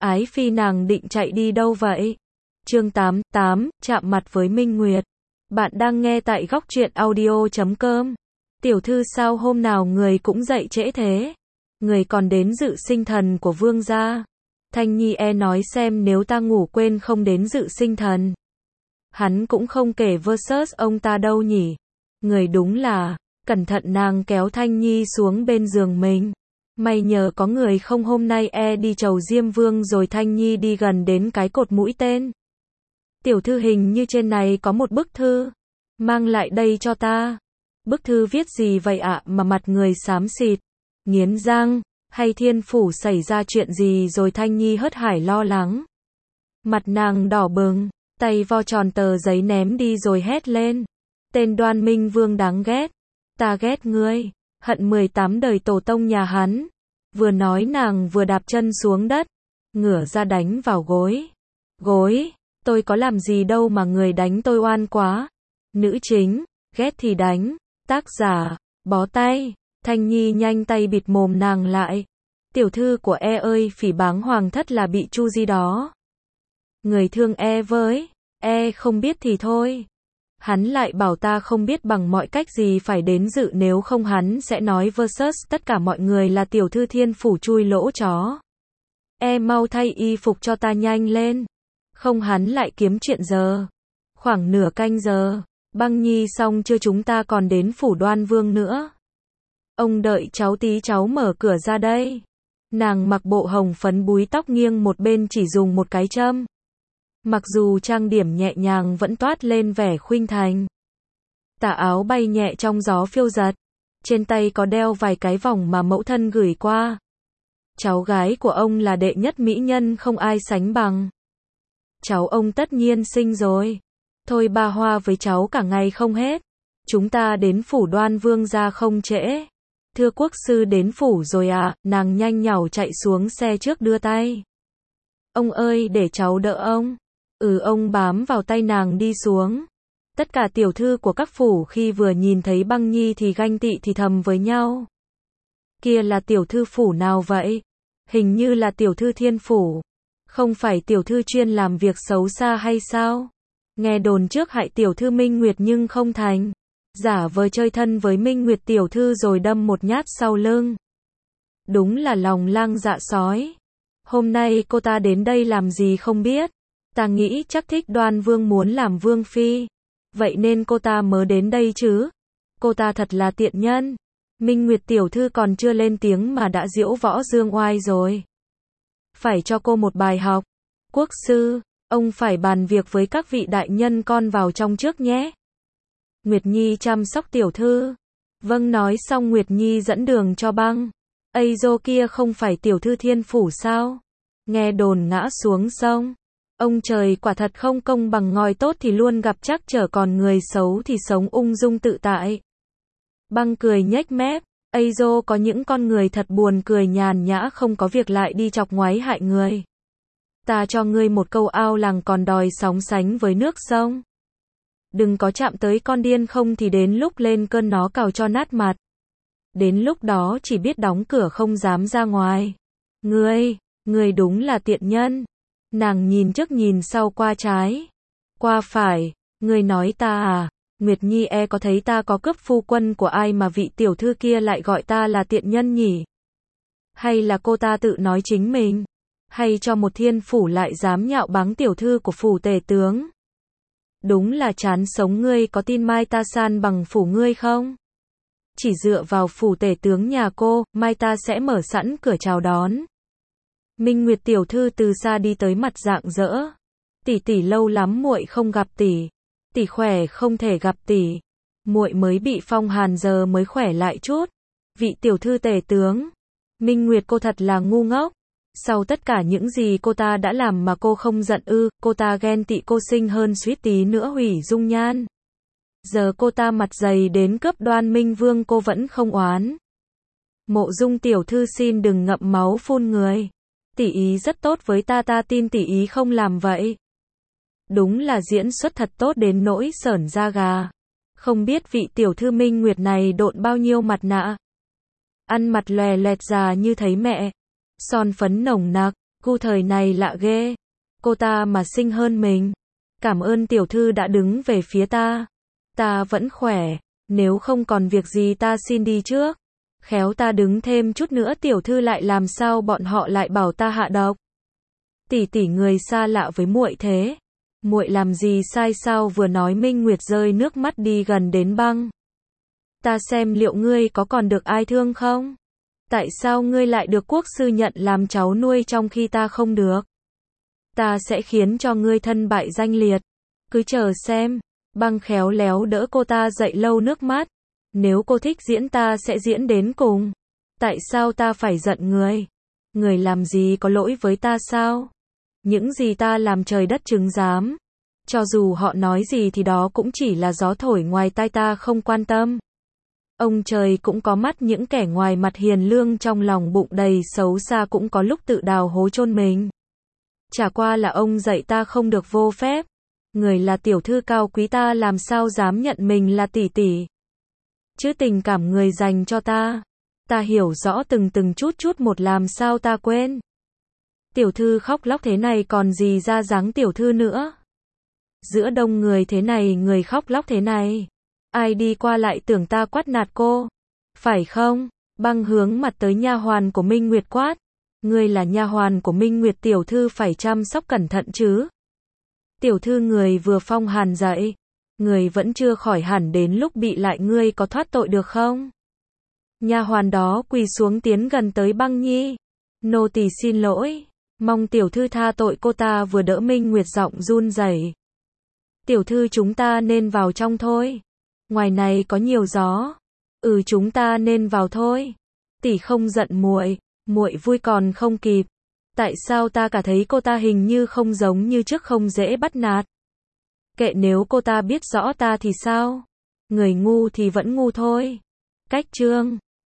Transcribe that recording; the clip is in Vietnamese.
Ái Phi nàng định chạy đi đâu vậy? Chương 88, chạm mặt với Minh Nguyệt. Bạn đang nghe tại góc truyện audio.com. Tiểu thư sao hôm nào người cũng dậy trễ thế? Người còn đến dự sinh thần của vương gia. Thanh Nhi nói xem nếu ta ngủ quên không đến dự sinh thần. Hắn cũng không kể versus ông ta đâu nhỉ. Người đúng là, cẩn thận nàng kéo Thanh Nhi xuống bên giường mình. May nhờ có người không hôm nay đi chầu Diêm Vương rồi Thanh Nhi đi gần đến cái cột mũi tên. Tiểu thư hình như trên này có một bức thư. Mang lại đây cho ta. Bức thư viết gì vậy ạ mà mặt người xám xịt. Nghiến răng, hay thiên phủ xảy ra chuyện gì rồi Thanh Nhi hớt hải lo lắng. Mặt nàng đỏ bừng, tay vo tròn tờ giấy ném đi rồi hét lên. Tên Đoan Minh Vương đáng ghét. Ta ghét ngươi. Hận 18 đời tổ tông nhà hắn. Vừa nói nàng vừa đạp chân xuống đất, ngửa ra đánh vào gối. Gối, tôi có làm gì đâu mà người đánh tôi oan quá. Nữ chính, ghét thì đánh. Tác giả, bó tay. Thanh Nhi nhanh tay bịt mồm nàng lại. Tiểu thư của ơi, phỉ báng hoàng thất là bị chu di đó. Người thương với, không biết thì thôi. Hắn lại bảo ta không biết bằng mọi cách gì phải đến dự nếu không hắn sẽ nói versus tất cả mọi người là tiểu thư thiên phủ chui lỗ chó. Mau thay y phục cho ta nhanh lên. Không hắn lại kiếm chuyện giờ. Khoảng nửa canh giờ, Băng Nhi xong chưa chúng ta còn đến phủ Đoan Vương nữa. Ông đợi cháu tí cháu mở cửa ra đây. Nàng mặc bộ hồng phấn búi tóc nghiêng một bên chỉ dùng một cái châm. Mặc dù trang điểm nhẹ nhàng vẫn toát lên vẻ khuynh thành. Tà áo bay nhẹ trong gió phiêu dật. Trên tay có đeo vài cái vòng mà mẫu thân gửi qua. Cháu gái của ông là đệ nhất mỹ nhân không ai sánh bằng. Cháu ông tất nhiên xinh rồi. Thôi ba hoa với cháu cả ngày không hết. Chúng ta đến phủ Đoan Vương ra không trễ. Thưa quốc sư đến phủ rồi ạ. Nàng nhanh nhảu chạy xuống xe trước đưa tay. Ông ơi để cháu đỡ ông. Ông bám vào tay nàng đi xuống. Tất cả tiểu thư của các phủ khi vừa nhìn thấy Băng Nhi thì ganh tị thì thầm với nhau. Kia là tiểu thư phủ nào vậy? Hình như là tiểu thư thiên phủ. Không phải tiểu thư chuyên làm việc xấu xa hay sao? Nghe đồn trước hại tiểu thư Minh Nguyệt nhưng không thành. Giả vờ chơi thân với Minh Nguyệt tiểu thư rồi đâm một nhát sau lưng. Đúng là lòng lang dạ sói. Hôm nay cô ta đến đây làm gì không biết. Ta nghĩ chắc thích Đoan Vương muốn làm vương phi. Vậy nên cô ta mới đến đây chứ. Cô ta thật là tiện nhân. Minh Nguyệt tiểu thư còn chưa lên tiếng mà đã diễu võ dương oai rồi. Phải cho cô một bài học. Quốc sư, ông phải bàn việc với các vị đại nhân con vào trong trước nhé. Nguyệt Nhi chăm sóc tiểu thư. Vâng nói xong Nguyệt Nhi dẫn đường cho Băng. Dô kia không phải tiểu thư thiên phủ sao? Nghe đồn ngã xuống sông. Ông trời quả thật không công bằng ngòi tốt thì luôn gặp trắc trở còn người xấu thì sống ung dung tự tại. Băng cười nhếch mép. Dô có những con người thật buồn cười nhàn nhã không có việc lại đi chọc ngoáy hại người. Ta cho ngươi một câu ao làng còn đòi sóng sánh với nước sông. Đừng có chạm tới con điên không thì đến lúc lên cơn nó cào cho nát mặt. Đến lúc đó chỉ biết đóng cửa không dám ra ngoài. Ngươi đúng là tiện nhân. Nàng nhìn trước nhìn sau qua trái, qua phải, ngươi nói ta à? Nguyệt Nhi có thấy ta có cướp phu quân của ai mà vị tiểu thư kia lại gọi ta là tiện nhân nhỉ? Hay là cô ta tự nói chính mình? Hay cho một thiên phủ lại dám nhạo báng tiểu thư của phủ tể tướng? Đúng là chán sống ngươi có tin mai ta san bằng phủ ngươi không? Chỉ dựa vào phủ tể tướng nhà cô, mai ta sẽ mở sẵn cửa chào đón. Minh Nguyệt tiểu thư từ xa đi tới mặt rạng rỡ. Tỷ lâu lắm muội không gặp tỷ. Tỷ khỏe không thể gặp tỷ. Muội mới bị phong hàn giờ mới khỏe lại chút. Vị tiểu thư tể tướng. Minh Nguyệt cô thật là ngu ngốc. Sau tất cả những gì cô ta đã làm mà cô không giận cô ta ghen tị cô xinh hơn suýt tí nữa hủy dung nhan. Giờ cô ta mặt dày đến cướp Đoan Minh Vương cô vẫn không oán. Mộ Dung tiểu thư xin đừng ngậm máu phun người. Tỷ ý rất tốt với ta tin tỷ ý không làm vậy. Đúng là diễn xuất thật tốt đến nỗi sởn da gà. Không biết vị tiểu thư Minh Nguyệt này độn bao nhiêu mặt nạ. Ăn mặt lòe loẹt già như thấy mẹ. Son phấn nồng nặc, Gu thời này lạ ghê. Cô ta mà xinh hơn mình. Cảm ơn tiểu thư đã đứng về phía ta. Ta vẫn khỏe. Nếu không còn việc gì ta xin đi trước. Khéo ta đứng thêm chút nữa tiểu thư lại làm sao bọn họ lại bảo ta hạ độc. Tỷ tỷ người xa lạ với muội thế. Muội làm gì sai sao vừa nói Minh Nguyệt rơi nước mắt đi gần đến băng. Ta xem liệu ngươi có còn được ai thương không? Tại sao ngươi lại được quốc sư nhận làm cháu nuôi trong khi ta không được? Ta sẽ khiến cho ngươi thân bại danh liệt. Cứ chờ xem. Băng khéo léo đỡ cô ta dậy lau nước mắt. Nếu cô thích diễn ta sẽ diễn đến cùng. Tại sao ta phải giận người? Người làm gì có lỗi với ta sao? Những gì ta làm trời đất chứng giám. Cho dù họ nói gì thì đó cũng chỉ là gió thổi ngoài tai ta không quan tâm. Ông trời cũng có mắt, những kẻ ngoài mặt hiền lương trong lòng bụng đầy xấu xa cũng có lúc tự đào hố chôn mình. Chả qua là ông dạy ta không được vô phép. Người là tiểu thư cao quý ta làm sao dám nhận mình là tỷ tỷ. Chứ tình cảm người dành cho ta. Ta hiểu rõ từng chút một làm sao ta quên. Tiểu thư khóc lóc thế này còn gì ra dáng tiểu thư nữa. Giữa đông người thế này người khóc lóc thế này. Ai đi qua lại tưởng ta quát nạt cô. Phải không? Băng hướng mặt tới nha hoàn của Minh Nguyệt quát. Ngươi là nha hoàn của Minh Nguyệt tiểu thư phải chăm sóc cẩn thận chứ. Tiểu thư người vừa phong hàn dậy. Người vẫn chưa khỏi hẳn đến lúc bị lại ngươi có thoát tội được không? Nha hoàn đó quỳ xuống tiến gần tới Băng Nhi. Nô tỳ xin lỗi. Mong tiểu thư tha tội cô ta vừa đỡ Minh Nguyệt giọng run rẩy. Tiểu thư chúng ta nên vào trong thôi. Ngoài này có nhiều gió. Chúng ta nên vào thôi. Tỷ không giận muội, muội vui còn không kịp. Tại sao ta cả thấy cô ta hình như không giống như trước, không dễ bắt nạt. Kệ nếu cô ta biết rõ ta thì sao? Người ngu thì vẫn ngu thôi. Cách chương